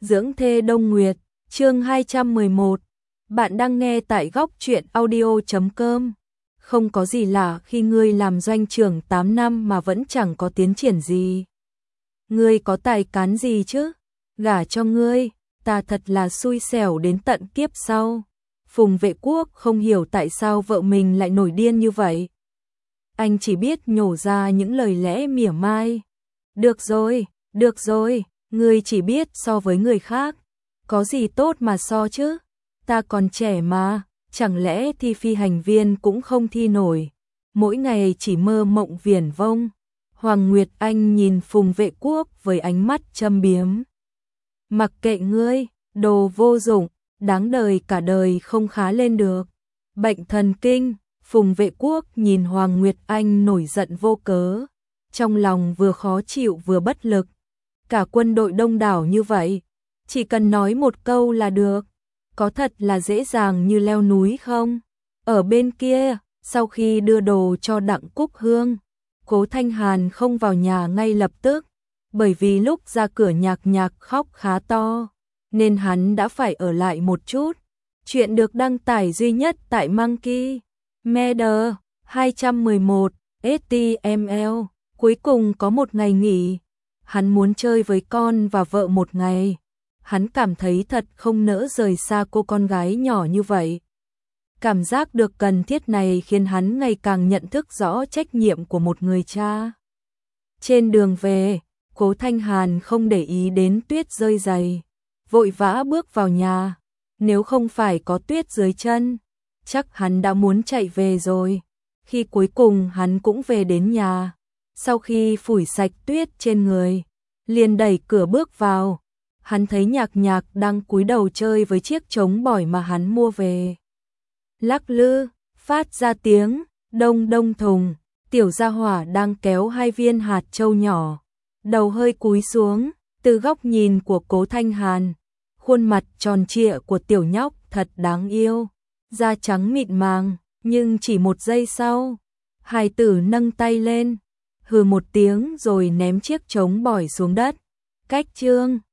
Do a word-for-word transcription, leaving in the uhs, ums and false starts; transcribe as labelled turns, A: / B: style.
A: Dưỡng thê Đông Nguyệt, chương hai trăm mười một. Bạn đang nghe tại góc truyện audio chấm com. Không có gì lạ khi ngươi làm doanh trưởng tám năm mà vẫn chẳng có tiến triển gì. Ngươi có tài cán gì chứ? Gả cho ngươi, ta thật là xui xẻo đến tận kiếp sau. Phùng Vệ Quốc không hiểu tại sao vợ mình lại nổi điên như vậy. Anh chỉ biết nhổ ra những lời lẽ mỉa mai. Được rồi, được rồi. Ngươi chỉ biết so với người khác, có gì tốt mà so chứ, ta còn trẻ mà, chẳng lẽ thi phi hành viên cũng không thi nổi, mỗi ngày chỉ mơ mộng viển vông. Hoàng Nguyệt Anh nhìn Phùng Vệ Quốc với ánh mắt châm biếm. Mặc kệ ngươi, đồ vô dụng, đáng đời cả đời không khá lên được. Bệnh thần kinh, Phùng Vệ Quốc nhìn Hoàng Nguyệt Anh nổi giận vô cớ, trong lòng vừa khó chịu vừa bất lực. Cả quân đội đông đảo như vậy, chỉ cần nói một câu là được, có thật là dễ dàng như leo núi không? Ở bên kia, sau khi đưa đồ cho Đặng Cúc Hương, Cố Thanh Hàn không vào nhà ngay lập tức, bởi vì lúc ra cửa nhạc nhạc khóc khá to, nên hắn đã phải ở lại một chút. Chuyện được đăng tải duy nhất tại Monkey Media hai trăm mười một ét tê em lờ. Cuối cùng có một ngày nghỉ. Hắn muốn chơi với con và vợ một ngày. Hắn cảm thấy thật không nỡ rời xa cô con gái nhỏ như vậy. Cảm giác được cần thiết này khiến hắn ngày càng nhận thức rõ trách nhiệm của một người cha. Trên đường về, Cố Thanh Hàn không để ý đến tuyết rơi dày, vội vã bước vào nhà. Nếu không phải có tuyết dưới chân, chắc hắn đã muốn chạy về rồi. Khi cuối cùng hắn cũng về đến nhà. Sau khi phủi sạch tuyết trên người, liền đẩy cửa bước vào, hắn thấy Nhạc Nhạc đang cúi đầu chơi với chiếc trống bỏi mà hắn mua về. Lắc lư, phát ra tiếng, đông đông thùng, tiểu gia hỏa đang kéo hai viên hạt châu nhỏ, đầu hơi cúi xuống, từ góc nhìn của Cố Thanh Hàn, khuôn mặt tròn trịa của tiểu nhóc thật đáng yêu, da trắng mịn màng, nhưng chỉ một giây sau, hài tử nâng tay lên, hừ một tiếng rồi ném chiếc trống bỏi xuống đất. Cách chương